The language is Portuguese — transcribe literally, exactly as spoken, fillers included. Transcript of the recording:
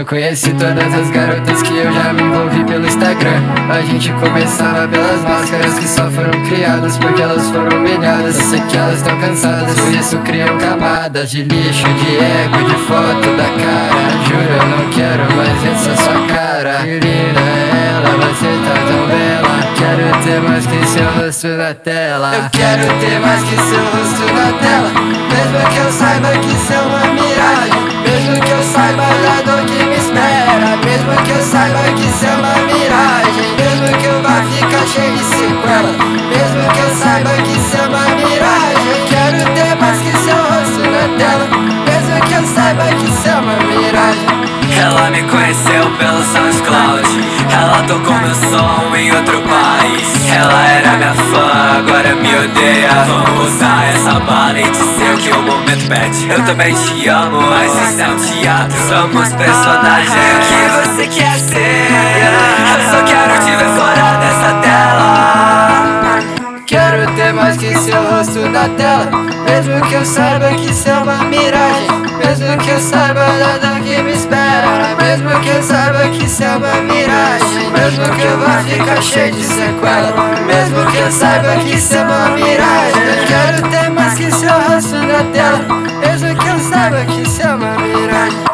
Eu conheci todas as garotas que eu já me envolvi pelo Instagram. A gente começava pelas máscaras que só foram criadas porque elas foram humilhadas. Eu sei que elas estão cansadas, por isso criam camadas de lixo, de ego, de foto da cara. Juro, eu não quero mais ver essa sua cara. Que linda é ela, você tá tão bela. Quero ter mais que seu rosto na tela. Eu quero ter mais que seu rosto na tela. Mesmo que eu saiba que isso é uma miragem, mesmo que eu saiba da dor que me espera, mesmo que eu saiba que isso é uma miragem, mesmo que eu vá ficar cheio de sequela, mesmo que eu saiba que isso é uma miragem. Eu quero ter mais que seu rosto na tela, mesmo que eu saiba que isso é uma miragem. Ela me conheceu pelo SoundCloud, ela tocou meu som em outro país. Ela era minha fã, agora me odeia. Vamos usar essa bala e dizer o que o momento pede. Eu também te amo, mas isso é um teatro. Somos personagens. O que você quer ser? Eu só quero te ver fora dessa tela. Quero ter mais que seu rosto na tela, mesmo que eu saiba que isso é uma miragem, mesmo que eu saiba da dor que me espera, mesmo que eu saiba que isso é uma miragem, mesmo que eu vá ficar cheio de sequela, mesmo que eu saiba que isso é uma miragem. Eu quero ter mais que seu rosto na tela, mesmo que eu saiba que isso é uma miragem.